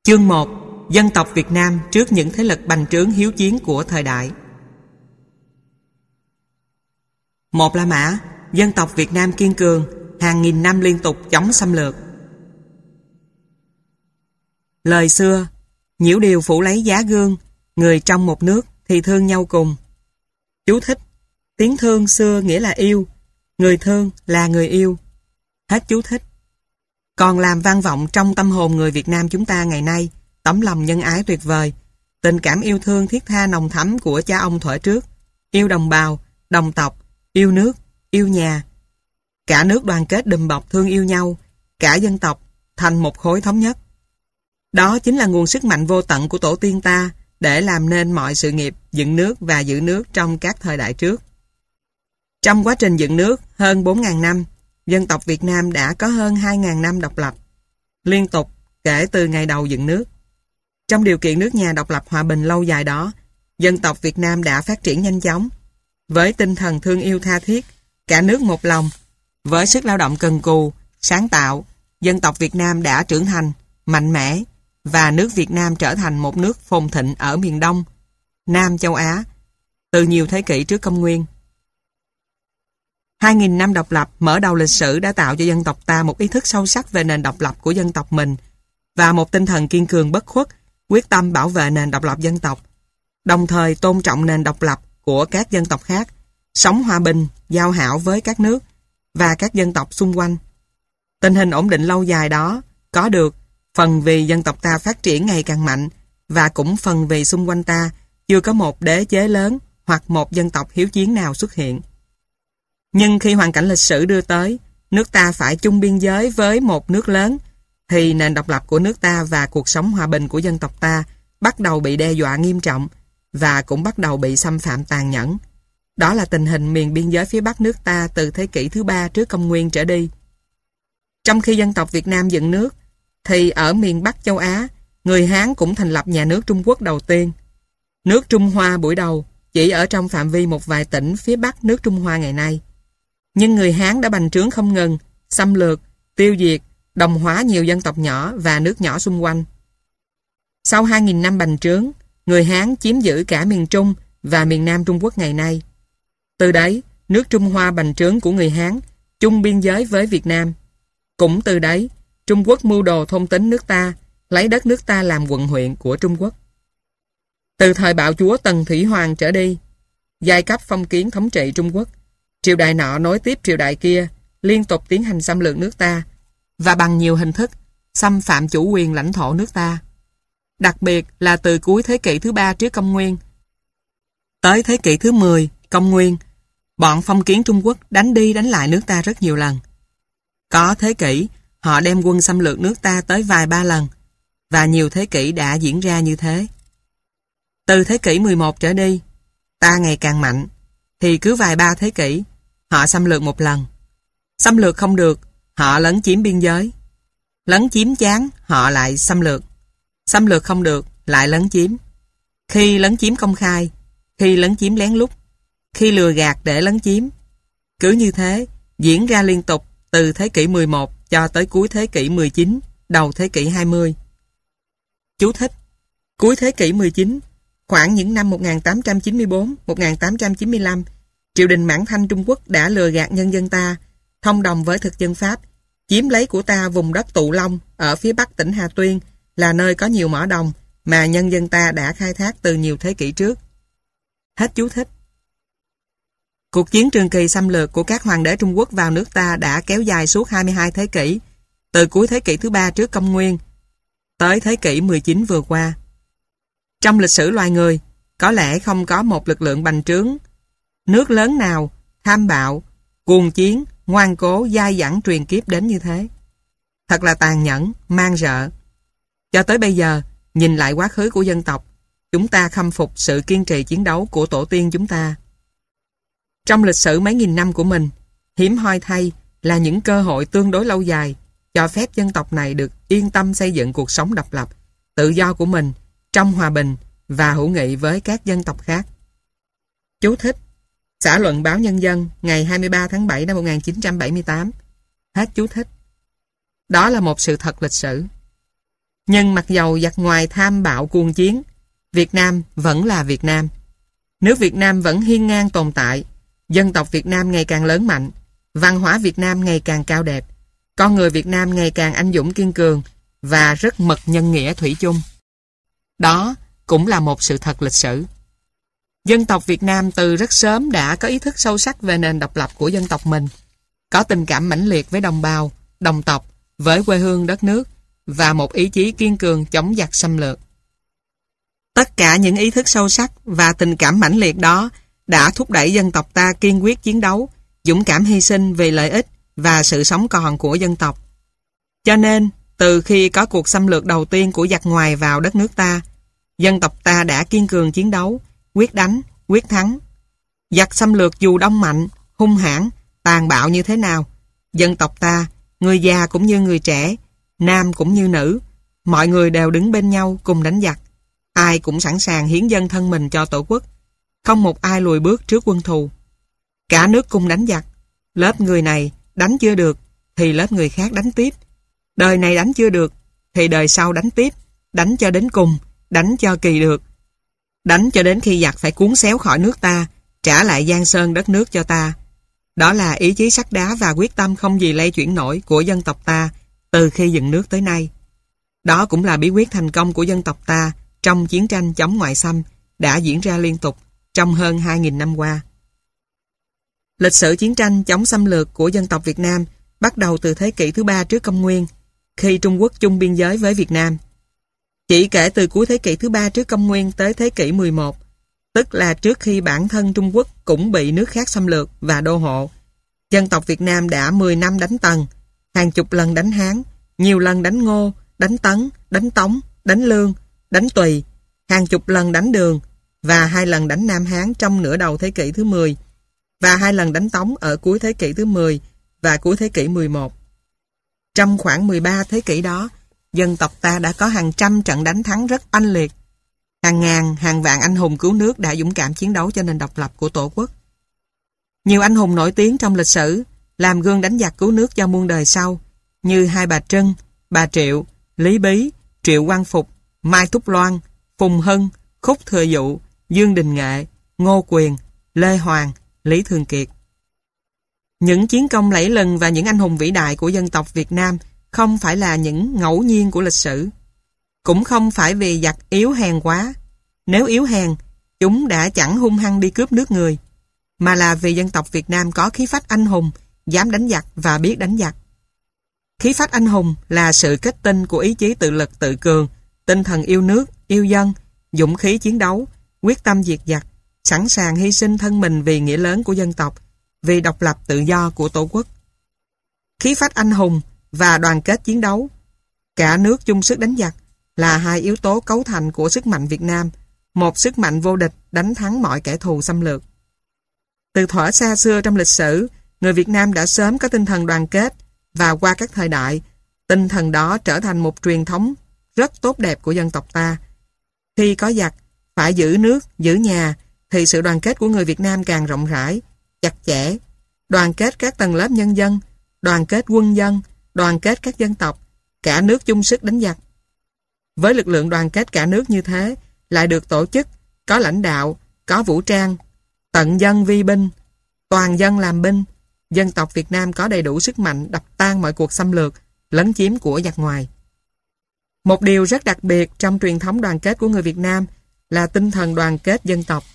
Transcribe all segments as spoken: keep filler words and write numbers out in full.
Chương một. Dân tộc Việt Nam trước những thế lực bành trướng hiếu chiến của thời đại. Một La Mã, dân tộc Việt Nam kiên cường, hàng nghìn năm liên tục chống xâm lược. Lời xưa, nhiễu điều phủ lấy giá gương, người trong một nước thì thương nhau cùng. Chú thích: tiếng thương xưa nghĩa là yêu, người thương là người yêu. Hết chú thích. Còn làm vang vọng trong tâm hồn người Việt Nam chúng ta ngày nay tấm lòng nhân ái tuyệt vời, tình cảm yêu thương thiết tha nồng thắm của cha ông thuở trước, yêu đồng bào, đồng tộc, yêu nước, yêu nhà. Cả nước đoàn kết đùm bọc thương yêu nhau, cả dân tộc thành một khối thống nhất. Đó chính là nguồn sức mạnh vô tận của tổ tiên ta để làm nên mọi sự nghiệp dựng nước và giữ nước trong các thời đại trước. Trong quá trình dựng nước hơn bốn nghìn năm, dân tộc Việt Nam đã có hơn hai nghìn năm độc lập, liên tục kể từ ngày đầu dựng nước. Trong điều kiện nước nhà độc lập hòa bình lâu dài đó, dân tộc Việt Nam đã phát triển nhanh chóng. Với tinh thần thương yêu tha thiết, cả nước một lòng, với sức lao động cần cù, sáng tạo, dân tộc Việt Nam đã trưởng thành, mạnh mẽ, và nước Việt Nam trở thành một nước phồn thịnh ở miền Đông, Nam châu Á, từ nhiều thế kỷ trước công nguyên. Hai nghìn năm độc lập mở đầu lịch sử đã tạo cho dân tộc ta một ý thức sâu sắc về nền độc lập của dân tộc mình và một tinh thần kiên cường bất khuất, quyết tâm bảo vệ nền độc lập dân tộc, đồng thời tôn trọng nền độc lập của các dân tộc khác, sống hòa bình, giao hảo với các nước và các dân tộc xung quanh. Tình hình ổn định lâu dài đó có được phần vì dân tộc ta phát triển ngày càng mạnh và cũng phần vì xung quanh ta chưa có một đế chế lớn hoặc một dân tộc hiếu chiến nào xuất hiện. Nhưng khi hoàn cảnh lịch sử đưa tới, nước ta phải chung biên giới với một nước lớn, thì nền độc lập của nước ta và cuộc sống hòa bình của dân tộc ta bắt đầu bị đe dọa nghiêm trọng và cũng bắt đầu bị xâm phạm tàn nhẫn. Đó là tình hình miền biên giới phía Bắc nước ta từ thế kỷ thứ ba trước công nguyên trở đi. Trong khi dân tộc Việt Nam dựng nước, thì ở miền Bắc châu Á, người Hán cũng thành lập nhà nước Trung Quốc đầu tiên. Nước Trung Hoa buổi đầu chỉ ở trong phạm vi một vài tỉnh phía Bắc nước Trung Hoa ngày nay. Nhưng người Hán đã bành trướng không ngừng, xâm lược, tiêu diệt, đồng hóa nhiều dân tộc nhỏ và nước nhỏ xung quanh. Sau hai nghìn năm bành trướng, người Hán chiếm giữ cả miền Trung và miền Nam Trung Quốc ngày nay. Từ đấy, nước Trung Hoa bành trướng của người Hán chung biên giới với Việt Nam. Cũng từ đấy, Trung Quốc mưu đồ thôn tính nước ta, lấy đất nước ta làm quận huyện của Trung Quốc. Từ thời bạo chúa Tần Thủy Hoàng trở đi, giai cấp phong kiến thống trị Trung Quốc, triều đại nọ nối tiếp triều đại kia, liên tục tiến hành xâm lược nước ta và bằng nhiều hình thức xâm phạm chủ quyền lãnh thổ nước ta. Đặc biệt là từ cuối thế kỷ thứ ba trước công nguyên tới thế kỷ thứ mười công nguyên, bọn phong kiến Trung Quốc đánh đi đánh lại nước ta rất nhiều lần. Có thế kỷ họ đem quân xâm lược nước ta tới vài ba lần, và nhiều thế kỷ đã diễn ra như thế. Từ thế kỷ mười một trở đi, ta ngày càng mạnh, thì cứ vài ba thế kỷ họ xâm lược một lần. Xâm lược không được, họ lấn chiếm biên giới. Lấn chiếm chán, họ lại xâm lược. Xâm lược không được, lại lấn chiếm. Khi lấn chiếm công khai, khi lấn chiếm lén lút, khi lừa gạt để lấn chiếm. Cứ như thế, diễn ra liên tục từ thế kỷ mười một cho tới cuối thế kỷ mười chín, đầu thế kỷ hai mươi. Chú thích: cuối thế kỷ mười chín, khoảng những năm một nghìn tám trăm chín mươi tư, một nghìn tám trăm chín mươi lăm, triều đình Mãn Thanh Trung Quốc đã lừa gạt nhân dân ta, thông đồng với thực dân Pháp, chiếm lấy của ta vùng đất Tụ Long ở phía bắc tỉnh Hà Tuyên, là nơi có nhiều mỏ đồng mà nhân dân ta đã khai thác từ nhiều thế kỷ trước. Hết chú thích. Cuộc chiến trường kỳ xâm lược của các hoàng đế Trung Quốc vào nước ta đã kéo dài suốt hai mươi hai thế kỷ, từ cuối thế kỷ thứ ba trước công nguyên tới thế kỷ mười chín vừa qua. Trong lịch sử loài người, có lẽ không có một lực lượng bành trướng nước lớn nào tham bạo, cuồng chiến, ngoan cố, dai dẳng truyền kiếp đến như thế. Thật là tàn nhẫn, man rợ. Cho tới bây giờ, nhìn lại quá khứ của dân tộc, chúng ta khâm phục sự kiên trì chiến đấu của tổ tiên chúng ta. Trong lịch sử mấy nghìn năm của mình, hiếm hoi thay là những cơ hội tương đối lâu dài cho phép dân tộc này được yên tâm xây dựng cuộc sống độc lập, tự do của mình trong hòa bình và hữu nghị với các dân tộc khác. Chú thích: xã luận báo Nhân dân ngày hai mươi ba tháng bảy năm một nghìn chín trăm bảy mươi tám. Hết chú thích. Đó là một sự thật lịch sử. Nhưng mặc dầu giặc ngoài tham bạo cuồng chiến, Việt Nam vẫn là Việt Nam. Nước Việt Nam vẫn hiên ngang tồn tại, dân tộc Việt Nam ngày càng lớn mạnh, văn hóa Việt Nam ngày càng cao đẹp, con người Việt Nam ngày càng anh dũng kiên cường và rất mật nhân nghĩa thủy chung. Đó cũng là một sự thật lịch sử. Dân tộc Việt Nam từ rất sớm đã có ý thức sâu sắc về nền độc lập của dân tộc mình, có tình cảm mãnh liệt với đồng bào, đồng tộc, với quê hương đất nước và một ý chí kiên cường chống giặc xâm lược. Tất cả những ý thức sâu sắc và tình cảm mãnh liệt đó đã thúc đẩy dân tộc ta kiên quyết chiến đấu, dũng cảm hy sinh vì lợi ích và sự sống còn của dân tộc. Cho nên, từ khi có cuộc xâm lược đầu tiên của giặc ngoài vào đất nước ta, dân tộc ta đã kiên cường chiến đấu, quyết đánh, quyết thắng. Giặc xâm lược dù đông mạnh, hung hãn, tàn bạo như thế nào, dân tộc ta, người già cũng như người trẻ, nam cũng như nữ, mọi người đều đứng bên nhau cùng đánh giặc. Ai cũng sẵn sàng hiến dâng thân mình cho Tổ quốc, không một ai lùi bước trước quân thù. Cả nước cùng đánh giặc, lớp người này đánh chưa được thì lớp người khác đánh tiếp. Đời này đánh chưa được thì đời sau đánh tiếp, đánh cho đến cùng, đánh cho kỳ được. Đánh cho đến khi giặc phải cuốn xéo khỏi nước ta, trả lại giang sơn đất nước cho ta. Đó là ý chí sắt đá và quyết tâm không gì lay chuyển nổi của dân tộc ta từ khi dựng nước tới nay. Đó cũng là bí quyết thành công của dân tộc ta trong chiến tranh chống ngoại xâm đã diễn ra liên tục trong hơn hai nghìn năm qua. Lịch sử chiến tranh chống xâm lược của dân tộc Việt Nam bắt đầu từ thế kỷ thứ ba trước công nguyên, khi Trung Quốc chung biên giới với Việt Nam. Chỉ kể từ cuối thế kỷ thứ ba trước công nguyên tới thế kỷ mười một, tức là trước khi bản thân Trung Quốc cũng bị nước khác xâm lược và đô hộ, dân tộc Việt Nam đã mười năm đánh Tần, hàng chục lần đánh Hán, nhiều lần đánh Ngô, đánh Tấn, đánh Tống, đánh Lương, đánh Tùy, hàng chục lần đánh Đường và hai lần đánh Nam Hán trong nửa đầu thế kỷ thứ mười và hai lần đánh Tống ở cuối thế kỷ thứ mười và cuối thế kỷ mười một. Trong khoảng mười ba thế kỷ đó, dân tộc ta đã có hàng trăm trận đánh thắng rất oanh liệt. Hàng ngàn, hàng vạn anh hùng cứu nước đã dũng cảm chiến đấu cho nền độc lập của Tổ quốc. Nhiều anh hùng nổi tiếng trong lịch sử làm gương đánh giặc cứu nước cho muôn đời sau, như Hai Bà Trưng, Bà Triệu, Lý Bí, Triệu Quang Phục, Mai Thúc Loan, Phùng Hưng, Khúc Thừa Dụ, Dương Đình Nghệ, Ngô Quyền, Lê Hoàng, Lý Thường Kiệt. Những chiến công lẫy lừng và những anh hùng vĩ đại của dân tộc Việt Nam không phải là những ngẫu nhiên của lịch sử. Cũng không phải vì giặc yếu hèn quá. Nếu yếu hèn, chúng đã chẳng hung hăng đi cướp nước người, mà là vì dân tộc Việt Nam có khí phách anh hùng, dám đánh giặc và biết đánh giặc. Khí phách anh hùng là sự kết tinh của ý chí tự lực tự cường, tinh thần yêu nước, yêu dân, dũng khí chiến đấu, quyết tâm diệt giặc, sẵn sàng hy sinh thân mình vì nghĩa lớn của dân tộc, vì độc lập tự do của Tổ quốc. Khí phách anh hùng và đoàn kết chiến đấu, cả nước chung sức đánh giặc, là hai yếu tố cấu thành của sức mạnh Việt Nam, một sức mạnh vô địch đánh thắng mọi kẻ thù xâm lược. Từ thuở xa xưa trong lịch sử, người Việt Nam đã sớm có tinh thần đoàn kết, và qua các thời đại, tinh thần đó trở thành một truyền thống rất tốt đẹp của dân tộc ta. Khi có giặc, phải giữ nước, giữ nhà, thì sự đoàn kết của người Việt Nam càng rộng rãi, chặt chẽ, đoàn kết các tầng lớp nhân dân, đoàn kết quân dân, đoàn kết các dân tộc, cả nước chung sức đánh giặc. Với lực lượng đoàn kết cả nước như thế, lại được tổ chức, có lãnh đạo, có vũ trang, tận dân vi binh, toàn dân làm binh, dân tộc Việt Nam có đầy đủ sức mạnh đập tan mọi cuộc xâm lược, lấn chiếm của giặc ngoài. Một điều rất đặc biệt trong truyền thống đoàn kết của người Việt Nam là tinh thần đoàn kết dân tộc.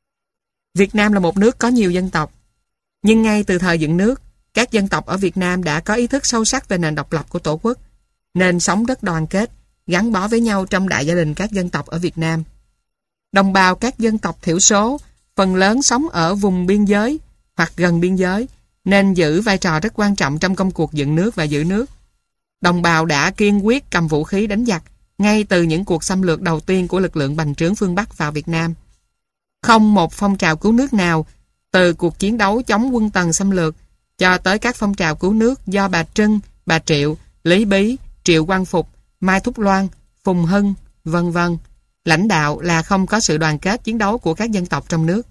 Việt Nam là một nước có nhiều dân tộc, nhưng ngay từ thời dựng nước, các dân tộc ở Việt Nam đã có ý thức sâu sắc về nền độc lập của Tổ quốc, nên sống rất đoàn kết, gắn bó với nhau trong đại gia đình các dân tộc ở Việt Nam. Đồng bào các dân tộc thiểu số, phần lớn sống ở vùng biên giới hoặc gần biên giới, nên giữ vai trò rất quan trọng trong công cuộc dựng nước và giữ nước. Đồng bào đã kiên quyết cầm vũ khí đánh giặc ngay từ những cuộc xâm lược đầu tiên của lực lượng bành trướng phương Bắc vào Việt Nam. Không một phong trào cứu nước nào, từ cuộc chiến đấu chống quân Tần xâm lược cho tới các phong trào cứu nước do bà Trưng, bà Triệu, Lý Bí, Triệu Quang Phục, Mai Thúc Loan, Phùng Hưng, vân vân lãnh đạo là không có sự đoàn kết chiến đấu của các dân tộc trong nước.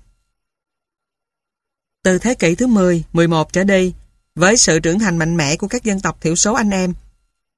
Từ thế kỷ thứ mười, mười một trở đi, với sự trưởng thành mạnh mẽ của các dân tộc thiểu số anh em,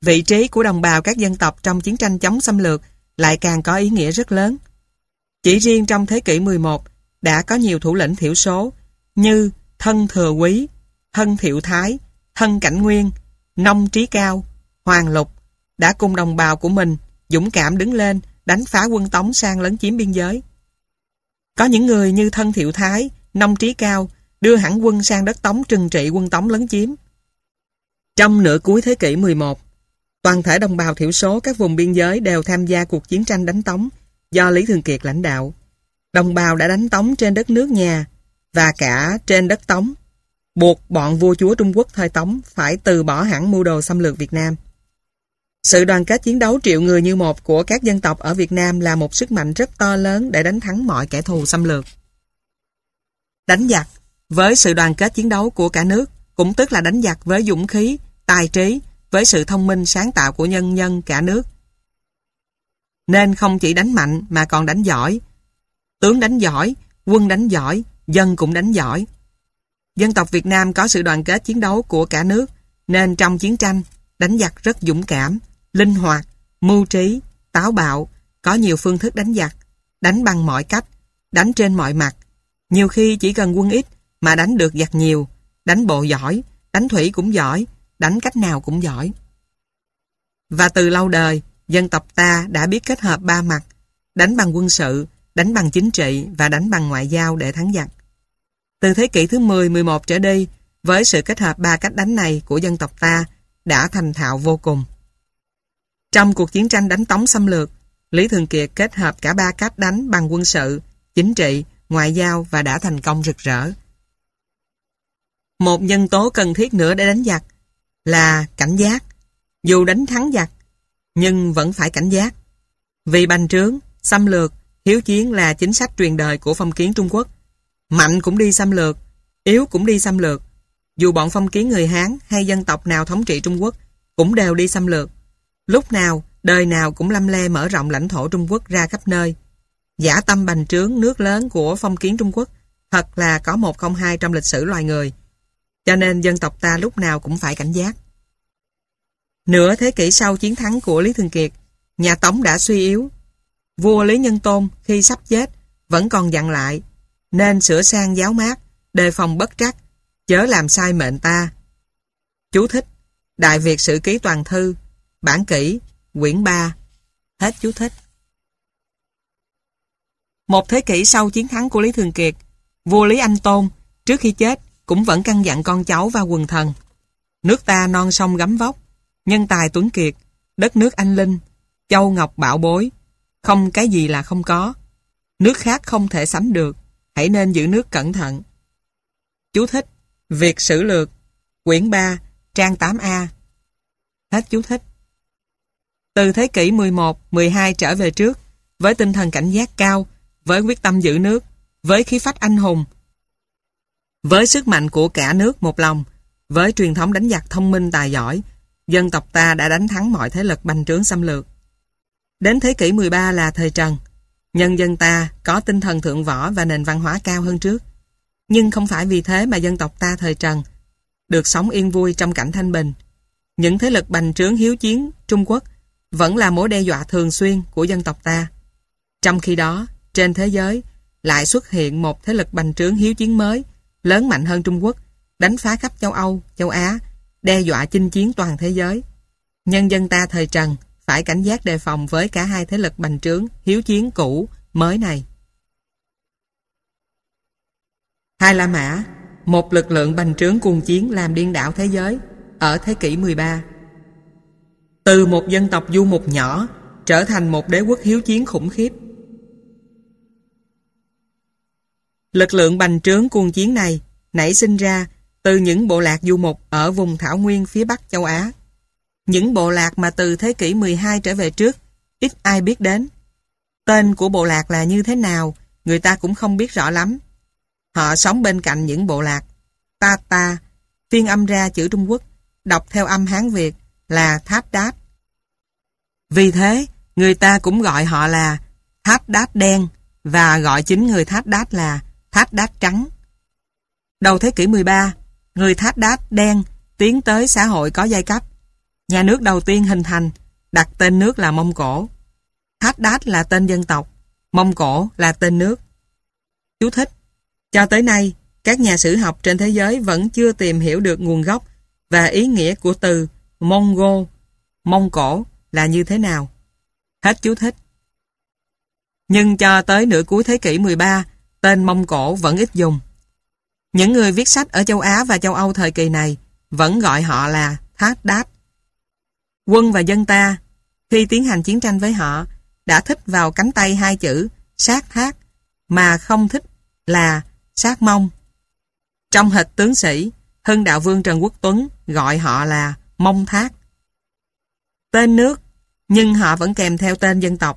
vị trí của đồng bào các dân tộc trong chiến tranh chống xâm lược lại càng có ý nghĩa rất lớn. Chỉ riêng trong thế kỷ mười một đã có nhiều thủ lĩnh thiểu số như Thân Thừa Quý, Thân Thiệu Thái, Thân Cảnh Nguyên, Nông Trí Cao, Hoàng Lục đã cùng đồng bào của mình dũng cảm đứng lên đánh phá quân Tống sang lấn chiếm biên giới. Có những người như Thân Thiệu Thái, Nông Trí Cao đưa hẳn quân sang đất Tống trừng trị quân Tống lấn chiếm. Trong nửa cuối thế kỷ mười một, toàn thể đồng bào thiểu số các vùng biên giới đều tham gia cuộc chiến tranh đánh Tống do Lý Thường Kiệt lãnh đạo. Đồng bào đã đánh Tống trên đất nước nhà và cả trên đất Tống, buộc bọn vua chúa Trung Quốc thời Tống phải từ bỏ hẳn mưu đồ xâm lược Việt Nam. Sự đoàn kết chiến đấu triệu người như một của các dân tộc ở Việt Nam là một sức mạnh rất to lớn để đánh thắng mọi kẻ thù xâm lược. Đánh giặc với sự đoàn kết chiến đấu của cả nước, cũng tức là đánh giặc với dũng khí, tài trí, với sự thông minh sáng tạo của nhân dân cả nước. Nên không chỉ đánh mạnh mà còn đánh giỏi. Tướng đánh giỏi, quân đánh giỏi, dân cũng đánh giỏi. Dân tộc Việt Nam có sự đoàn kết chiến đấu của cả nước, nên trong chiến tranh, đánh giặc rất dũng cảm, linh hoạt, mưu trí, táo bạo, có nhiều phương thức đánh giặc, đánh bằng mọi cách, đánh trên mọi mặt. Nhiều khi chỉ cần quân ít mà đánh được giặc nhiều, đánh bộ giỏi, đánh thủy cũng giỏi, đánh cách nào cũng giỏi. Và từ lâu đời, dân tộc ta đã biết kết hợp ba mặt, đánh bằng quân sự, đánh bằng chính trị và đánh bằng ngoại giao để thắng giặc. Từ thế kỷ thứ mười, mười một trở đi, với sự kết hợp ba cách đánh này của dân tộc ta đã thành thạo vô cùng. Trong cuộc chiến tranh đánh Tống xâm lược, Lý Thường Kiệt kết hợp cả ba cách đánh bằng quân sự, chính trị, ngoại giao và đã thành công rực rỡ. Một nhân tố cần thiết nữa để đánh giặc là cảnh giác. Dù đánh thắng giặc, nhưng vẫn phải cảnh giác. Vì bành trướng, xâm lược, hiếu chiến là chính sách truyền đời của phong kiến Trung Quốc. Mạnh cũng đi xâm lược, yếu cũng đi xâm lược. Dù bọn phong kiến người Hán hay dân tộc nào thống trị Trung Quốc cũng đều đi xâm lược. Lúc nào, đời nào cũng lăm le mở rộng lãnh thổ Trung Quốc ra khắp nơi. Dã tâm bành trướng nước lớn của phong kiến Trung Quốc thật là có một không hai trong lịch sử loài người. Cho nên dân tộc ta lúc nào cũng phải cảnh giác. Nửa thế kỷ sau chiến thắng của Lý Thường Kiệt, nhà Tống đã suy yếu. Vua Lý Nhân Tôn khi sắp chết vẫn còn dặn lại, nên sửa sang giáo mát, đề phòng bất trắc, chớ làm sai mệnh ta. Chú thích: Đại Việt Sử Ký Toàn Thư, bản kỷ, quyển ba. Hết chú thích. Một thế kỷ sau chiến thắng của Lý Thường Kiệt, vua Lý Anh Tôn trước khi chết cũng vẫn căn dặn con cháu và quần thần: nước ta non sông gấm vóc, nhân tài tuấn kiệt, đất nước anh linh, châu ngọc bảo bối, không cái gì là không có. Nước khác không thể sánh được, hãy nên giữ nước cẩn thận. Chú thích: Việt Sử Lược, quyển ba, trang tám A. Hết chú thích. Từ thế kỷ mười một, mười hai trở về trước, với tinh thần cảnh giác cao, với quyết tâm giữ nước, với khí phách anh hùng, với sức mạnh của cả nước một lòng, với truyền thống đánh giặc thông minh tài giỏi, dân tộc ta đã đánh thắng mọi thế lực bành trướng xâm lược. Đến thế kỷ mười ba là thời Trần, nhân dân ta có tinh thần thượng võ và nền văn hóa cao hơn trước. Nhưng không phải vì thế mà dân tộc ta thời Trần được sống yên vui trong cảnh thanh bình. Những thế lực bành trướng hiếu chiến Trung Quốc vẫn là mối đe dọa thường xuyên của dân tộc ta. Trong khi đó, trên thế giới lại xuất hiện một thế lực bành trướng hiếu chiến mới, lớn mạnh hơn Trung Quốc, đánh phá khắp châu Âu, châu Á, đe dọa chinh chiến toàn thế giới. Nhân dân ta thời Trần phải cảnh giác đề phòng với cả hai thế lực bành trướng hiếu chiến cũ mới này. Hai La Mã, một lực lượng bành trướng cuồng chiến làm điên đảo thế giới ở thế kỷ mười ba. Từ một dân tộc du mục nhỏ trở thành một đế quốc hiếu chiến khủng khiếp. Lực lượng bành trướng cuồng chiến này nảy sinh ra từ những bộ lạc du mục ở vùng thảo nguyên phía bắc châu Á. Những bộ lạc mà từ thế kỷ mười hai trở về trước ít ai biết đến. Tên của bộ lạc là như thế nào người ta cũng không biết rõ lắm. Họ sống bên cạnh những bộ lạc Ta Ta, phiên âm ra chữ Trung Quốc, đọc theo âm Hán Việt là Thát Đát. Vì thế, người ta cũng gọi họ là Thát Đát đen và gọi chính người Thát Đát là Thát Đát trắng. Đầu thế kỷ mười ba, người Thát Đát đen tiến tới xã hội có giai cấp. Nhà nước đầu tiên hình thành, đặt tên nước là Mông Cổ. Thát Đát là tên dân tộc, Mông Cổ là tên nước. Chú thích: cho tới nay, các nhà sử học trên thế giới vẫn chưa tìm hiểu được nguồn gốc và ý nghĩa của từ Mongol, Mông Cổ là như thế nào. Hết chú thích. Nhưng cho tới nửa cuối thế kỷ mười ba, tên Mông Cổ vẫn ít dùng. Những người viết sách ở châu Á và châu Âu thời kỳ này vẫn gọi họ là Thát Đát. Quân và dân ta, khi tiến hành chiến tranh với họ, đã thích vào cánh tay hai chữ sát thác, mà không thích là sát mông. Trong hịch tướng sĩ, Hưng Đạo Vương Trần Quốc Tuấn gọi họ là Mông Thác. Tên nước, nhưng họ vẫn kèm theo tên dân tộc.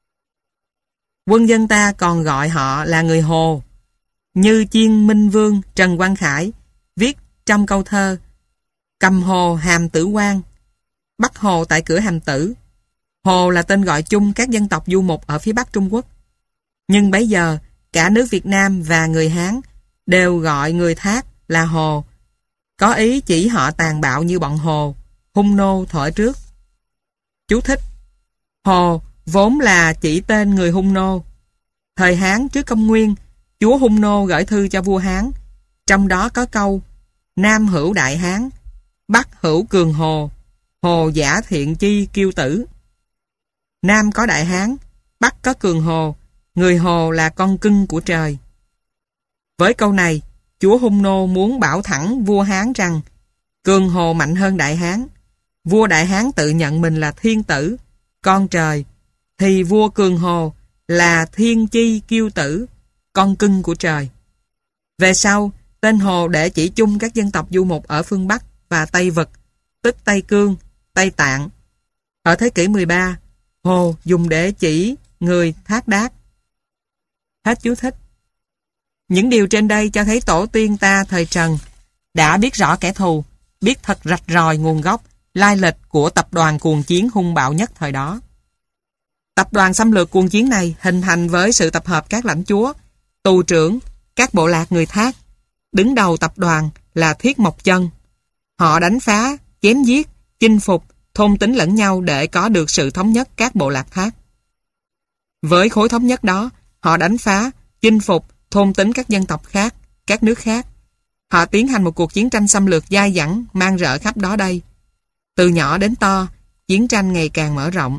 Quân dân ta còn gọi họ là người Hồ, như Chiên Minh Vương Trần Quang Khải viết trong câu thơ Cầm hồ hàm tử quan, bắt hồ tại cửa hàm tử. Hồ là tên gọi chung các dân tộc du mục ở phía Bắc Trung Quốc. Nhưng bấy giờ, cả nước Việt Nam và người Hán đều gọi người Thác là Hồ, có ý chỉ họ tàn bạo như bọn Hồ, hung nô thuở trước. Chú thích: Hồ vốn là chỉ tên người hung nô. Thời Hán trước công nguyên, chúa hung nô gửi thư cho vua Hán, trong đó có câu Nam hữu đại Hán, Bắc hữu cường Hồ, Hồ giả thiện chi kiêu tử. Nam có đại Hán, Bắc có cường Hồ, người Hồ là con cưng của trời. Với câu này, chúa hung nô muốn bảo thẳng vua Hán rằng cường Hồ mạnh hơn đại Hán. Vua đại Hán tự nhận mình là thiên tử, con trời, thì vua cường Hồ là thiên chi kiêu tử, con cưng của trời. Về sau, tên Hồ để chỉ chung các dân tộc du mục ở phương Bắc và Tây Vực, tức Tây Cương, Tây Tạng. Ở thế kỷ mười ba, Hồ dùng để chỉ người Thát Đát. Hết chú thích. Những điều trên đây cho thấy tổ tiên ta thời Trần đã biết rõ kẻ thù, biết thật rạch ròi nguồn gốc, lai lịch của tập đoàn cuồng chiến hung bạo nhất thời đó. Tập đoàn xâm lược cuồng chiến này hình thành với sự tập hợp các lãnh chúa, tù trưởng, các bộ lạc người Thác. Đứng đầu tập đoàn là Thiết Mộc Chân. Họ đánh phá, chém giết, chinh phục, thôn tính lẫn nhau để có được sự thống nhất các bộ lạc Thác. Với khối thống nhất đó, họ đánh phá, chinh phục, thôn tính các dân tộc khác, các nước khác. Họ tiến hành một cuộc chiến tranh xâm lược dai dẳng, mang rợ khắp đó đây. Từ nhỏ đến to, chiến tranh ngày càng mở rộng.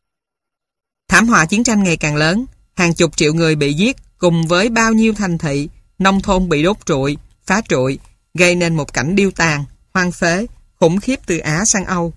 Thảm họa chiến tranh ngày càng lớn, hàng chục triệu người bị giết cùng với bao nhiêu thành thị, nông thôn bị đốt trụi, phá trụi, gây nên một cảnh điêu tàn, hoang phế, khủng khiếp từ Á sang Âu.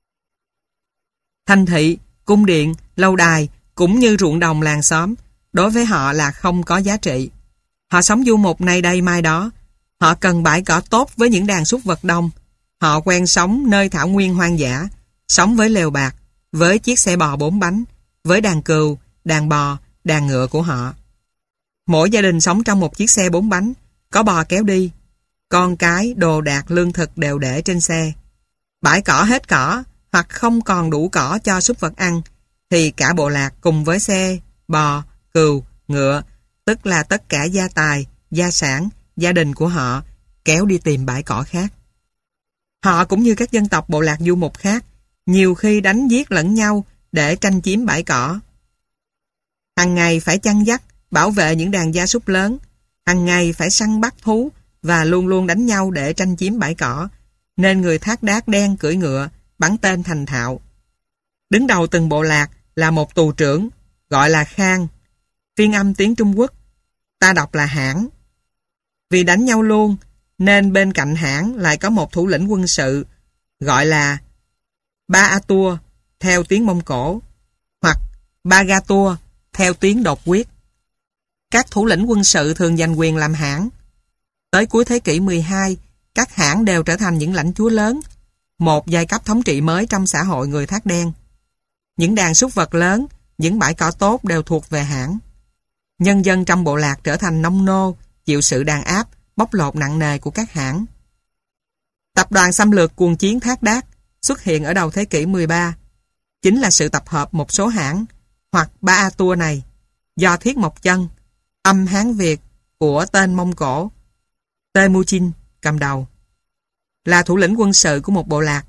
Thành thị, cung điện, lâu đài cũng như ruộng đồng làng xóm, đối với họ là không có giá trị. Họ sống du mục nay đây mai đó. Họ cần bãi cỏ tốt với những đàn súc vật đông. Họ quen sống nơi thảo nguyên hoang dã, sống với lều bạc, với chiếc xe bò bốn bánh, với đàn cừu, đàn bò, đàn ngựa của họ. Mỗi gia đình sống trong một chiếc xe bốn bánh, có bò kéo đi. Con cái, đồ đạc, lương thực đều để trên xe. Bãi cỏ hết cỏ, hoặc không còn đủ cỏ cho súc vật ăn, thì cả bộ lạc cùng với xe, bò, cừu, ngựa, tức là tất cả gia tài, gia sản, gia đình của họ, kéo đi tìm bãi cỏ khác. Họ cũng như các dân tộc bộ lạc du mục khác, nhiều khi đánh giết lẫn nhau để tranh chiếm bãi cỏ. Hằng ngày phải chăn dắt, bảo vệ những đàn gia súc lớn, hằng ngày phải săn bắt thú và luôn luôn đánh nhau để tranh chiếm bãi cỏ, nên người Thát Đát đen cưỡi ngựa, bắn tên thành thạo. Đứng đầu từng bộ lạc là một tù trưởng, gọi là Khang. Phiên âm tiếng Trung Quốc, ta đọc là Hãn. Vì đánh nhau luôn, nên bên cạnh Hãn lại có một thủ lĩnh quân sự, gọi là Ba A Tua, theo tiếng Mông Cổ, hoặc Ba Ga Tua, theo tiếng đột quyết. Các thủ lĩnh quân sự thường giành quyền làm hãn. Tới cuối thế kỷ mười hai, các hãn đều trở thành những lãnh chúa lớn, một giai cấp thống trị mới trong xã hội người Thác Đen. Những đàn súc vật lớn, những bãi cỏ tốt đều thuộc về hãn. Nhân dân trong bộ lạc trở thành nông nô, chịu sự đàn áp, bóc lột nặng nề của các hãn. Tập đoàn xâm lược cuồng chiến Thát Đát xuất hiện ở đầu thế kỷ mười ba, chính là sự tập hợp một số hãn hoặc Ba A Tua này do Thiết Mộc Chân, âm Hán Việt của tên Mông Cổ Temujin cầm đầu, là thủ lĩnh quân sự của một bộ lạc,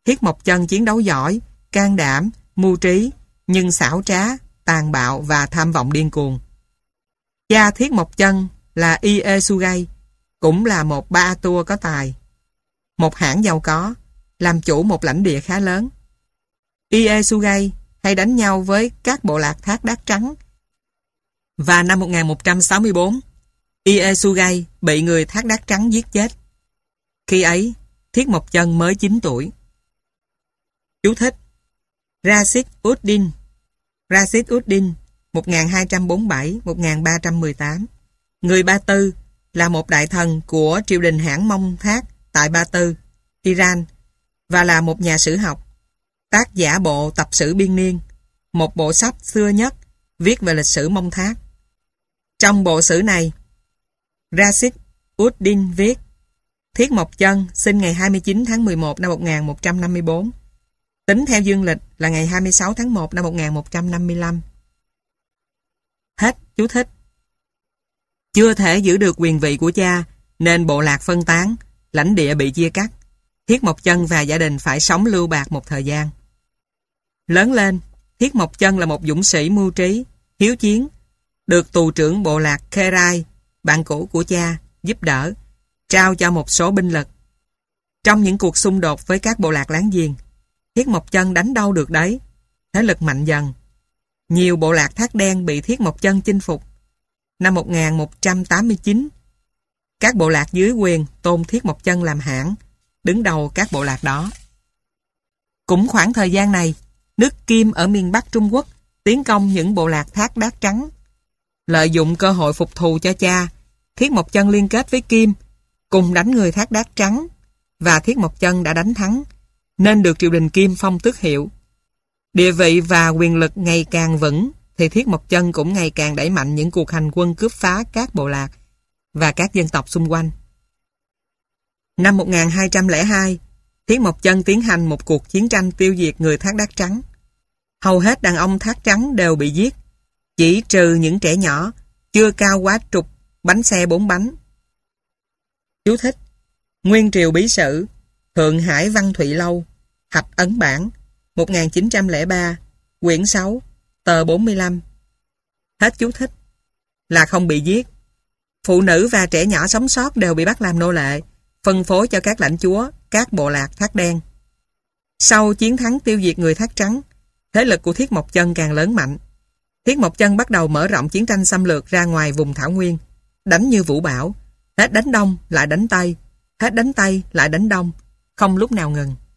Thiết Mộc Chân chiến đấu giỏi, can đảm, mưu trí, nhưng xảo trá, tàn bạo và tham vọng điên cuồng. Cha Thiết Mộc Chân là Iesugai, cũng là một ba tua có tài. Một hãng giàu có, làm chủ một lãnh địa khá lớn. Iesugai hay đánh nhau với các bộ lạc Thác Đát Trắng. Và năm một nghìn một trăm sáu mươi tư, Iesugai bị người Thác Đát Trắng giết chết. Khi ấy, Thiết Mộc Chân mới chín tuổi. Chú thích: Rashid ud-Din Rashid ud-Din một nghìn hai trăm bốn mươi bảy đến một nghìn ba trăm mười tám, người Ba Tư, là một đại thần của triều đình Hãn Mông Thác tại Ba Tư, Iran, và là một nhà sử học. Tác giả bộ Tập sử Biên niên, một bộ sách xưa nhất viết về lịch sử Mông Thác. Trong bộ sử này, Rashid ud-Din viết: Thiết Mộc Chân sinh ngày hai mươi chín tháng mười một năm một nghìn một trăm năm mươi tư, tính theo dương lịch là ngày hai mươi sáu tháng một năm một nghìn một trăm năm mươi lăm. Hết chú thích. Chưa thể giữ được quyền vị của cha, nên bộ lạc phân tán, lãnh địa bị chia cắt. Thiết Mộc Chân và gia đình phải sống lưu bạc một thời gian. Lớn lên, Thiết Mộc Chân là một dũng sĩ mưu trí, hiếu chiến, được tù trưởng bộ lạc Kherai, bạn cũ của cha, giúp đỡ, trao cho một số binh lực. Trong những cuộc xung đột với các bộ lạc láng giềng, Thiết Mộc Chân đánh đâu được đấy, thế lực mạnh dần. Nhiều bộ lạc Thác Đen bị Thiết Mộc Chân chinh phục. Năm một nghìn một trăm tám mươi chín, các bộ lạc dưới quyền tôn Thiết Mộc Chân làm hãng, đứng đầu các bộ lạc đó. Cũng khoảng thời gian này, nước Kim ở miền Bắc Trung Quốc tiến công những bộ lạc Thác Đát Trắng. Lợi dụng cơ hội phục thù cho cha, Thiết Mộc Chân liên kết với Kim, cùng đánh người Thác Đát Trắng, và Thiết Mộc Chân đã đánh thắng, nên được triều đình Kim phong tước hiệu. Địa vị và quyền lực ngày càng vững, thì Thiết Mộc Chân cũng ngày càng đẩy mạnh những cuộc hành quân cướp phá các bộ lạc và các dân tộc xung quanh. Năm một nghìn hai trăm lẻ hai, Thiết Mộc Chân tiến hành một cuộc chiến tranh tiêu diệt người Thác Đát Trắng. Hầu hết đàn ông Thác Trắng đều bị giết, chỉ trừ những trẻ nhỏ, chưa cao quá trục bánh xe bốn bánh. Chú thích: Nguyên Triều Bí Sử, Thượng Hải Văn Thụy Lâu, Hạch Ấn Bản, một nghìn chín trăm lẻ ba, quyển sáu, tờ bốn mươi lăm. Hết chú thích. Là không bị giết. Phụ nữ và trẻ nhỏ sống sót đều bị bắt làm nô lệ, phân phối cho các lãnh chúa, các bộ lạc Thác Đen. Sau chiến thắng tiêu diệt người Thác Trắng, thế lực của Thiết Mộc Chân càng lớn mạnh. Thiết Mộc Chân bắt đầu mở rộng chiến tranh xâm lược ra ngoài vùng thảo nguyên, đánh như vũ bão, hết đánh đông lại đánh tây, hết đánh tây lại đánh đông, không lúc nào ngừng.